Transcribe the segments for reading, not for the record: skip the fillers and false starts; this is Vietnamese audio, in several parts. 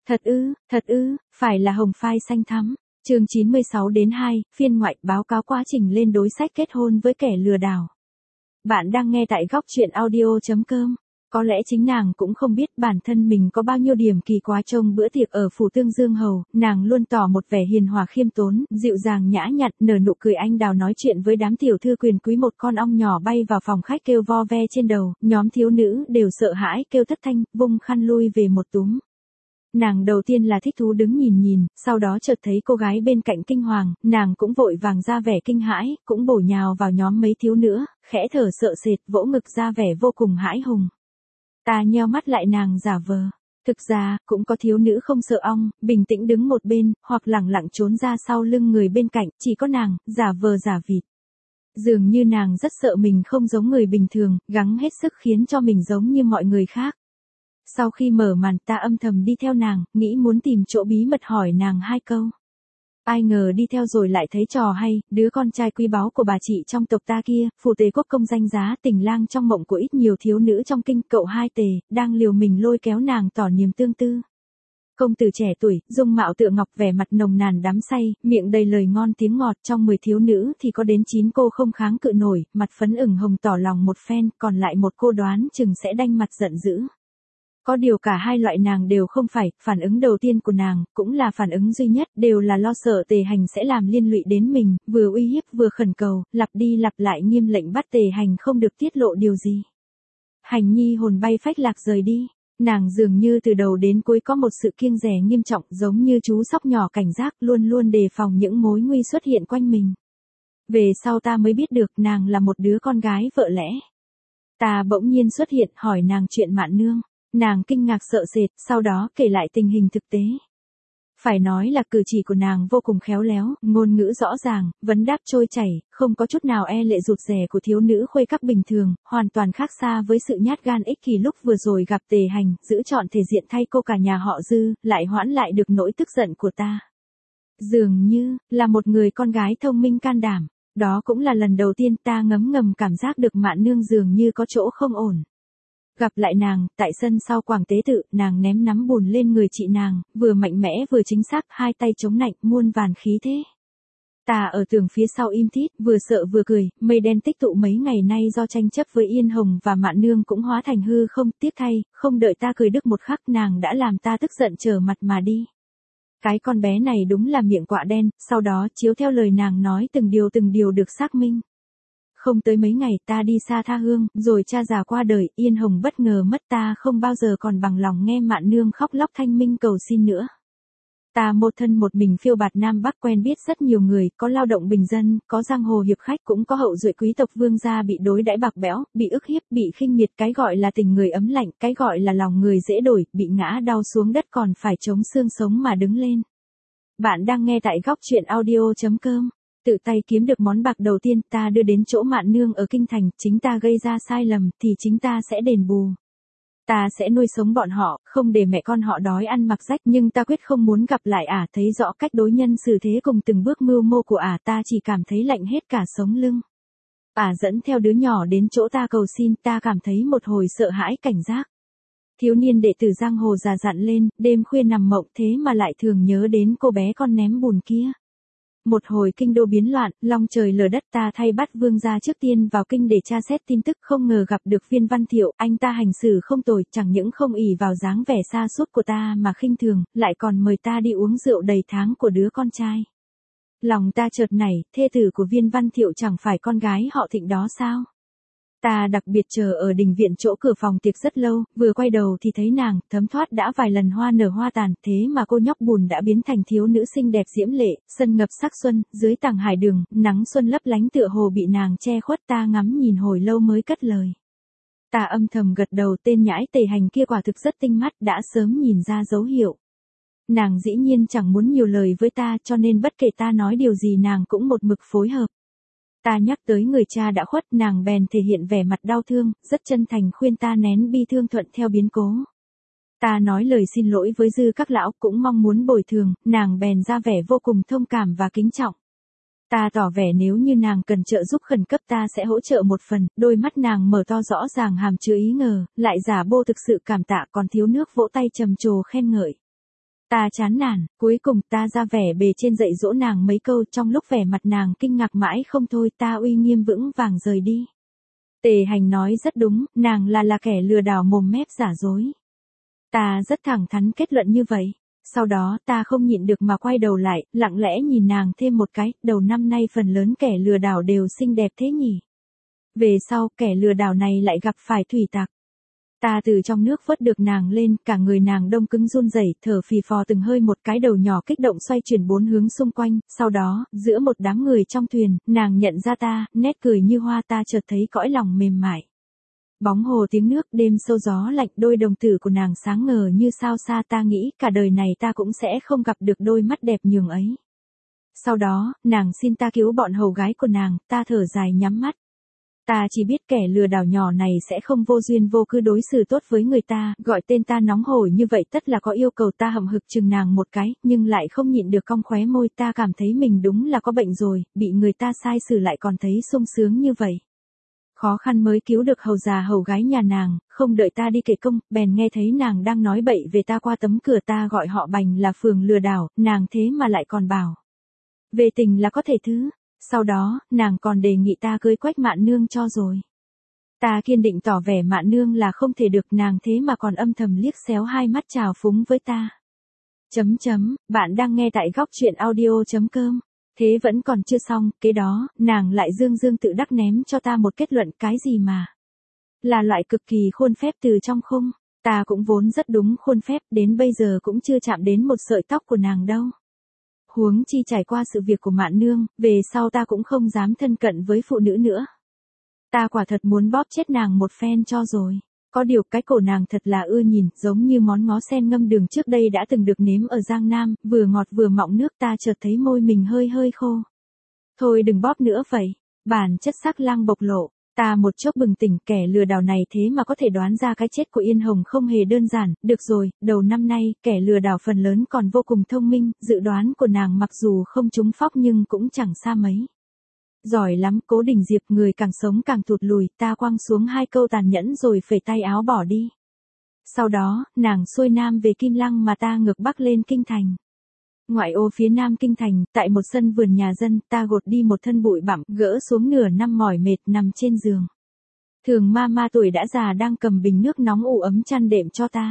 Thật ư, phải là hồng phai xanh thắm. Chương 96-2, phiên ngoại báo cáo quá trình lên đối sách kết hôn với kẻ lừa đảo. Bạn đang nghe tại góc truyện audio.com. Có lẽ chính nàng cũng không biết bản thân mình có bao nhiêu điểm kỳ quái trong bữa tiệc ở phủ Tương Dương Hầu, nàng luôn tỏ một vẻ hiền hòa khiêm tốn, dịu dàng nhã nhặn, nở nụ cười anh đào nói chuyện với đám tiểu thư quyền quý. Một con ong nhỏ bay vào phòng khách kêu vo ve trên đầu, nhóm thiếu nữ đều sợ hãi kêu thất thanh, vung khăn lui về một túm. Nàng đầu tiên là thích thú đứng nhìn, sau đó chợt thấy cô gái bên cạnh kinh hoàng, nàng cũng vội vàng ra vẻ kinh hãi, cũng bổ nhào vào nhóm mấy thiếu nữ, khẽ thở sợ sệt, vỗ ngực ra vẻ vô cùng hãi hùng. Ta nheo mắt lại nàng giả vờ. Thực ra, cũng có thiếu nữ không sợ ong, bình tĩnh đứng một bên, hoặc lẳng lặng trốn ra sau lưng người bên cạnh, chỉ có nàng, giả vờ giả vịt. Dường như nàng rất sợ mình không giống người bình thường, gắng hết sức khiến cho mình giống như mọi người khác. Sau khi mở màn ta âm thầm đi theo nàng, nghĩ muốn tìm chỗ bí mật hỏi nàng hai câu. Ai ngờ đi theo rồi lại thấy trò hay, đứa con trai quý báu của bà chị trong tộc ta kia, phù Tề quốc công danh giá tình lang trong mộng của ít nhiều thiếu nữ trong kinh, cậu Hai Tề, đang liều mình lôi kéo nàng tỏ niềm tương tư. Công tử trẻ tuổi, dung mạo tựa ngọc, vẻ mặt nồng nàn đắm say, miệng đầy lời ngon tiếng ngọt, trong 10 thiếu nữ thì có đến 9 cô không kháng cự nổi, mặt phấn ửng hồng tỏ lòng một phen, còn lại một cô đoán chừng sẽ đanh mặt giận dữ. Có điều cả hai loại nàng đều không phải, phản ứng đầu tiên của nàng, cũng là phản ứng duy nhất, đều là lo sợ Tề Hành sẽ làm liên lụy đến mình, vừa uy hiếp vừa khẩn cầu, lặp đi lặp lại nghiêm lệnh bắt Tề Hành không được tiết lộ điều gì. Hành nhi hồn bay phách lạc rời đi, nàng dường như từ đầu đến cuối có một sự kiêng dè nghiêm trọng, giống như chú sóc nhỏ cảnh giác, luôn luôn đề phòng những mối nguy xuất hiện quanh mình. Về sau ta mới biết được nàng là một đứa con gái vợ lẽ. Ta bỗng nhiên xuất hiện hỏi nàng chuyện Mạn Nương. Nàng kinh ngạc sợ sệt, sau đó kể lại tình hình thực tế. Phải nói là cử chỉ của nàng vô cùng khéo léo, ngôn ngữ rõ ràng, vấn đáp trôi chảy, không có chút nào e lệ rụt rè của thiếu nữ khuê các bình thường, hoàn toàn khác xa với sự nhát gan ích kỷ lúc vừa rồi gặp Tề Hành, giữ trọn thể diện thay cô cả nhà họ Dư, lại hoãn lại được nỗi tức giận của ta. Dường như, là một người con gái thông minh can đảm, đó cũng là lần đầu tiên ta ngấm ngầm cảm giác được Mạn Nương dường như có chỗ không ổn. Gặp lại nàng, tại sân sau quảng tế tự, nàng ném nắm bùn lên người chị nàng, vừa mạnh mẽ vừa chính xác, hai tay chống nạnh, muôn vàn khí thế. Ta ở tường phía sau im thít, vừa sợ vừa cười, mây đen tích tụ mấy ngày nay do tranh chấp với Yên Hồng và Mạn Nương cũng hóa thành hư không, tiếc thay, không đợi ta cười đứt một khắc nàng đã làm ta tức giận trở mặt mà đi. Cái con bé này đúng là miệng quạ đen, sau đó chiếu theo lời nàng nói từng điều được xác minh. Không tới mấy ngày ta đi xa tha hương, rồi cha già qua đời, Yên Hồng bất ngờ mất, ta không bao giờ còn bằng lòng nghe Mạn Nương khóc lóc thanh minh cầu xin nữa. Ta một thân một mình phiêu bạt Nam Bắc, quen biết rất nhiều người, có lao động bình dân, có giang hồ hiệp khách, cũng có hậu duệ quý tộc vương gia bị đối đãi bạc bẽo, bị ức hiếp, bị khinh miệt, cái gọi là tình người ấm lạnh, cái gọi là lòng người dễ đổi, bị ngã đau xuống đất còn phải chống xương sống mà đứng lên. Bạn đang nghe tại góc truyện audio.com. Tự tay kiếm được món bạc đầu tiên ta đưa đến chỗ Mạn Nương ở kinh thành, chính ta gây ra sai lầm thì chính ta sẽ đền bù. Ta sẽ nuôi sống bọn họ, không để mẹ con họ đói ăn mặc rách, nhưng ta quyết không muốn gặp lại thấy rõ cách đối nhân xử thế cùng từng bước mưu mô của ta chỉ cảm thấy lạnh hết cả sống lưng. Dẫn theo đứa nhỏ đến chỗ ta cầu xin, ta cảm thấy một hồi sợ hãi cảnh giác. Thiếu niên đệ tử giang hồ già dặn lên, đêm khuya nằm mộng thế mà lại thường nhớ đến cô bé con ném bùn kia. Một hồi kinh đô biến loạn, long trời lở đất, ta thay bắt vương gia trước tiên vào kinh để tra xét tin tức, không ngờ gặp được Viên Văn Thiệu, anh ta hành xử không tồi, chẳng những không ỷ vào dáng vẻ xa sút của ta mà khinh thường, lại còn mời ta đi uống rượu đầy tháng của đứa con trai. Lòng ta chợt nảy, thê tử của Viên Văn Thiệu chẳng phải con gái họ Thịnh đó sao? Ta đặc biệt chờ ở đình viện chỗ cửa phòng tiệc rất lâu, vừa quay đầu thì thấy nàng, thấm thoát đã vài lần hoa nở hoa tàn, thế mà cô nhóc bùn đã biến thành thiếu nữ xinh đẹp diễm lệ, sân ngập sắc xuân, dưới tảng hải đường, nắng xuân lấp lánh tựa hồ bị nàng che khuất, ta ngắm nhìn hồi lâu mới cất lời. Ta âm thầm gật đầu, tên nhãi Tề Hành kia quả thực rất tinh mắt, đã sớm nhìn ra dấu hiệu. Nàng dĩ nhiên chẳng muốn nhiều lời với ta, cho nên bất kể ta nói điều gì nàng cũng một mực phối hợp. Ta nhắc tới người cha đã khuất, nàng bèn thể hiện vẻ mặt đau thương, rất chân thành khuyên ta nén bi thương thuận theo biến cố. Ta nói lời xin lỗi với Dư các lão, cũng mong muốn bồi thường, nàng bèn ra vẻ vô cùng thông cảm và kính trọng. Ta tỏ vẻ nếu như nàng cần trợ giúp khẩn cấp ta sẽ hỗ trợ một phần, đôi mắt nàng mở to rõ ràng hàm chứa ý ngờ, lại giả bô thực sự cảm tạ, còn thiếu nước vỗ tay trầm trồ khen ngợi. Ta chán nản, cuối cùng ta ra vẻ bề trên dạy dỗ nàng mấy câu, trong lúc vẻ mặt nàng kinh ngạc mãi không thôi, ta uy nghiêm vững vàng rời đi. Tề Hành nói rất đúng, nàng là kẻ lừa đảo mồm mép giả dối. Ta rất thẳng thắn kết luận như vậy. Sau đó ta không nhịn được mà quay đầu lại, lặng lẽ nhìn nàng thêm một cái, đầu năm nay phần lớn kẻ lừa đảo đều xinh đẹp thế nhỉ. Về sau, kẻ lừa đảo này lại gặp phải thủy tặc. Ta từ trong nước vớt được nàng lên, cả người nàng đông cứng run rẩy, thở phì phò từng hơi, một cái đầu nhỏ kích động xoay chuyển bốn hướng xung quanh, sau đó, giữa một đám người trong thuyền, nàng nhận ra ta, nét cười như hoa, ta chợt thấy cõi lòng mềm mại. Bóng hồ tiếng nước, đêm sâu gió lạnh, đôi đồng tử của nàng sáng ngời như sao xa, ta nghĩ cả đời này ta cũng sẽ không gặp được đôi mắt đẹp nhường ấy. Sau đó, nàng xin ta cứu bọn hầu gái của nàng, ta thở dài nhắm mắt. Ta chỉ biết kẻ lừa đảo nhỏ này sẽ không vô duyên vô cớ đối xử tốt với người ta, gọi tên ta nóng hổi như vậy tất là có yêu cầu. Ta hậm hực chừng nàng một cái, nhưng lại không nhịn được cong khóe môi, ta cảm thấy mình đúng là có bệnh rồi, bị người ta sai xử lại còn thấy sung sướng như vậy. Khó khăn mới cứu được hầu già hầu gái nhà nàng, không đợi ta đi kể công, bèn nghe thấy nàng đang nói bậy về ta qua tấm cửa. Ta gọi họ Bành là phường lừa đảo, nàng thế mà lại còn bảo về tình là có thể thứ. Sau đó, nàng còn đề nghị ta cưới Quách Mạn Nương cho rồi. Ta kiên định tỏ vẻ Mạn Nương là không thể được, nàng thế mà còn âm thầm liếc xéo hai mắt trào phúng với ta. Bạn đang nghe tại góc truyện audio.com. Thế vẫn còn chưa xong, kế đó, nàng lại dương tự đắc ném cho ta một kết luận, cái gì mà là loại cực kỳ khuôn phép từ trong khung. Ta cũng vốn rất đúng khuôn phép, đến bây giờ cũng chưa chạm đến một sợi tóc của nàng đâu. Huống chi trải qua sự việc của Mạn Nương, về sau ta cũng không dám thân cận với phụ nữ nữa. Ta quả thật muốn bóp chết nàng một phen cho rồi. Có điều cái cổ nàng thật là ưa nhìn, giống như món ngó sen ngâm đường trước đây đã từng được nếm ở Giang Nam, vừa ngọt vừa mọng nước. Ta chợt thấy môi mình hơi khô. Thôi đừng bóp nữa vậy. Bản chất sắc lang bộc lộ. Ta một chốc bừng tỉnh, kẻ lừa đảo này thế mà có thể đoán ra cái chết của Yên Hồng không hề đơn giản. Được rồi, đầu năm nay, kẻ lừa đảo phần lớn còn vô cùng thông minh, dự đoán của nàng mặc dù không trúng phóc nhưng cũng chẳng xa mấy. Giỏi lắm, Cố Đình Diệp, người càng sống càng thụt lùi. Ta quăng xuống hai câu tàn nhẫn rồi phẩy tay áo bỏ đi. Sau đó, nàng xuôi nam về Kim Lăng mà ta ngược bắc lên Kinh Thành. Ngoại ô phía nam Kinh Thành, tại một sân vườn nhà dân, ta gột đi một thân bụi bặm, gỡ xuống nửa năm mỏi mệt nằm trên giường. Thường ma tuổi đã già đang cầm bình nước nóng ủ ấm chăn đệm cho ta.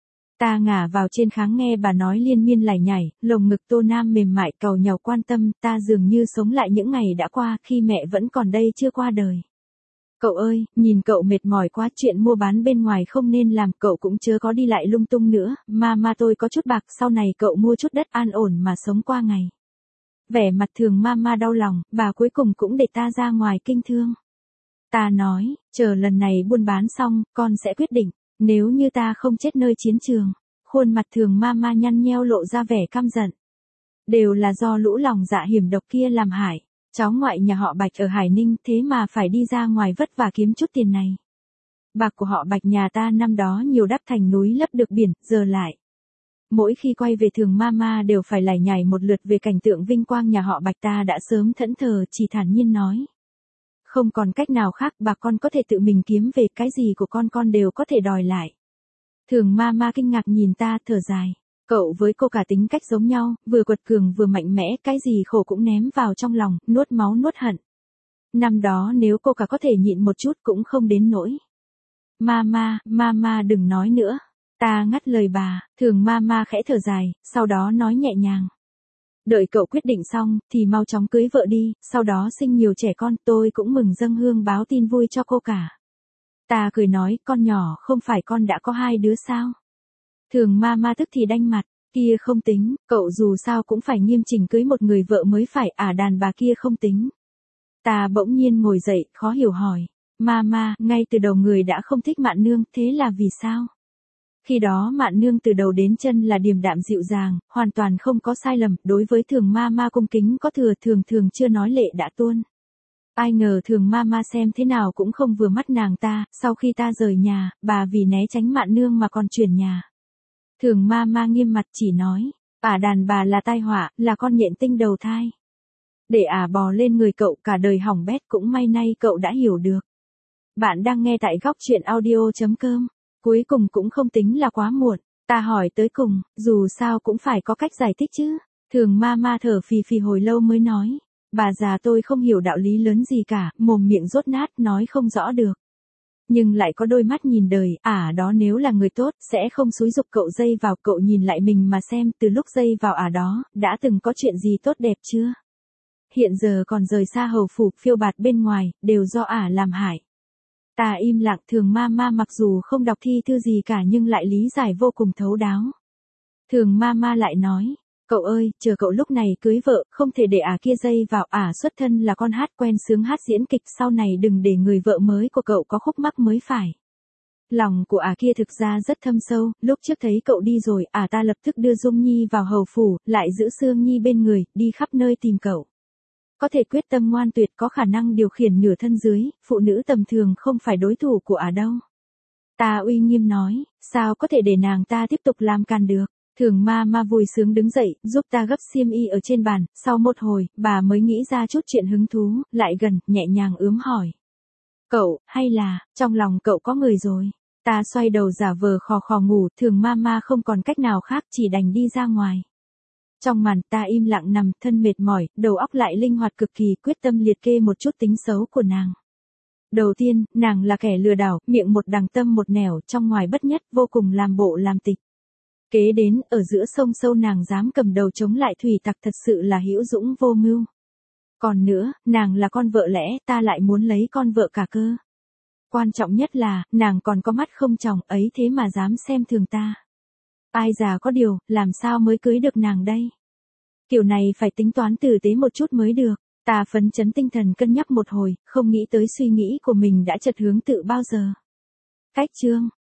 Ta ngả vào trên kháng nghe bà nói liên miên lải nhải, lồng ngực Tô Nam mềm mại cầu nhàu quan tâm, ta dường như sống lại những ngày đã qua khi mẹ vẫn còn đây chưa qua đời. Cậu ơi, nhìn cậu mệt mỏi quá, chuyện mua bán bên ngoài không nên làm, cậu cũng chớ có đi lại lung tung nữa, ma tôi có chút bạc, sau này cậu mua chút đất an ổn mà sống qua ngày. Vẻ mặt Thường ma đau lòng, bà cuối cùng cũng để ta ra ngoài kinh thương. Ta nói, chờ lần này buôn bán xong, con sẽ quyết định, nếu như ta không chết nơi chiến trường. Khuôn mặt Thường ma nhăn nheo lộ ra vẻ căm giận. Đều là do lũ lòng dạ hiểm độc kia làm hại. Cháu ngoại nhà họ Bạch ở Hải Ninh thế mà phải đi ra ngoài vất vả kiếm chút tiền này. Bạc của họ Bạch nhà ta năm đó nhiều đắp thành núi lấp được biển, giờ lại. Mỗi khi quay về Thường ma đều phải lải nhải một lượt về cảnh tượng vinh quang nhà họ Bạch. Ta đã sớm thẫn thờ, chỉ thản nhiên nói. Không còn cách nào khác, bà con có thể tự mình kiếm về, cái gì của con đều có thể đòi lại. Thường ma kinh ngạc nhìn ta, thở dài. Cậu với cô cả tính cách giống nhau, vừa quật cường vừa mạnh mẽ, cái gì khổ cũng ném vào trong lòng, nuốt máu nuốt hận. Năm đó nếu cô cả có thể nhịn một chút cũng không đến nỗi. Ma đừng nói nữa. Ta ngắt lời bà, Thường ma khẽ thở dài, sau đó nói nhẹ nhàng. Đợi cậu quyết định xong, thì mau chóng cưới vợ đi, sau đó sinh nhiều trẻ con, tôi cũng mừng dâng hương báo tin vui cho cô cả. Ta cười nói, con nhỏ không phải con đã có 2 đứa sao? Thường ma tức thì đanh mặt, kia không tính, cậu dù sao cũng phải nghiêm chỉnh cưới một người vợ mới phải, đàn bà kia không tính. Ta bỗng nhiên ngồi dậy, khó hiểu hỏi, ma, ngay từ đầu người đã không thích Mạn Nương, thế là vì sao? Khi đó Mạn Nương từ đầu đến chân là điềm đạm dịu dàng, hoàn toàn không có sai lầm, đối với Thường ma cung kính có thừa, thường chưa nói lệ đã tuôn. Ai ngờ Thường ma xem thế nào cũng không vừa mắt nàng ta, sau khi ta rời nhà, bà vì né tránh Mạn Nương mà còn chuyển nhà. Thường ma nghiêm mặt chỉ nói, đàn bà là tai họa, là con nhện tinh đầu thai. Để bò lên người cậu cả đời hỏng bét, cũng may nay cậu đã hiểu được. Bạn đang nghe tại góc truyện audio.com. Cuối cùng cũng không tính là quá muộn. Ta hỏi tới cùng, dù sao cũng phải có cách giải thích chứ. Thường ma thở phì phì hồi lâu mới nói. Bà già tôi không hiểu đạo lý lớn gì cả, mồm miệng rốt nát, nói không rõ được. Nhưng lại có đôi mắt nhìn đời, đó nếu là người tốt, sẽ không xúi giục cậu dây vào, cậu nhìn lại mình mà xem, từ lúc dây vào đó, đã từng có chuyện gì tốt đẹp chưa? Hiện giờ còn rời xa hầu phủ, phiêu bạt bên ngoài, đều do làm hại. Ta im lặng, Thường ma mặc dù không đọc thi thư gì cả nhưng lại lý giải vô cùng thấu đáo. Thường ma lại nói, cậu ơi, chờ cậu lúc này cưới vợ, không thể để kia dây vào, xuất thân là con hát quen sướng hát diễn kịch, sau này đừng để người vợ mới của cậu có khúc mắc mới phải. Lòng của kia thực ra rất thâm sâu, lúc trước thấy cậu đi rồi, ta lập tức đưa Dung Nhi vào hầu phủ, lại giữ Sương Nhi bên người, đi khắp nơi tìm cậu. Có thể quyết tâm ngoan tuyệt, có khả năng điều khiển nửa thân dưới, phụ nữ tầm thường không phải đối thủ của đâu. Ta uy nghiêm nói, sao có thể để nàng ta tiếp tục làm càn được. Thường ma vui sướng đứng dậy, giúp ta gấp xiêm y ở trên bàn, sau một hồi, bà mới nghĩ ra chút chuyện hứng thú, lại gần, nhẹ nhàng ướm hỏi. Cậu, hay là, trong lòng cậu có người rồi? Ta xoay đầu giả vờ khò ngủ, Thường ma không còn cách nào khác, chỉ đành đi ra ngoài. Trong màn, ta im lặng nằm, thân mệt mỏi, đầu óc lại linh hoạt cực kỳ, quyết tâm liệt kê một chút tính xấu của nàng. Đầu tiên, nàng là kẻ lừa đảo, miệng một đằng tâm một nẻo, trong ngoài bất nhất, vô cùng làm bộ làm tịch. Kế đến, ở giữa sông sâu nàng dám cầm đầu chống lại thủy tặc, thật sự là hữu dũng vô mưu. Còn nữa, nàng là con vợ lẽ, ta lại muốn lấy con vợ cả cơ. Quan trọng nhất là, nàng còn có mắt không tròng, ấy thế mà dám xem thường ta. Ai già có điều, làm sao mới cưới được nàng đây? Kiểu này phải tính toán tử tế một chút mới được. Ta phấn chấn tinh thần cân nhắc một hồi, không nghĩ tới suy nghĩ của mình đã chật hướng tự bao giờ. Cách chương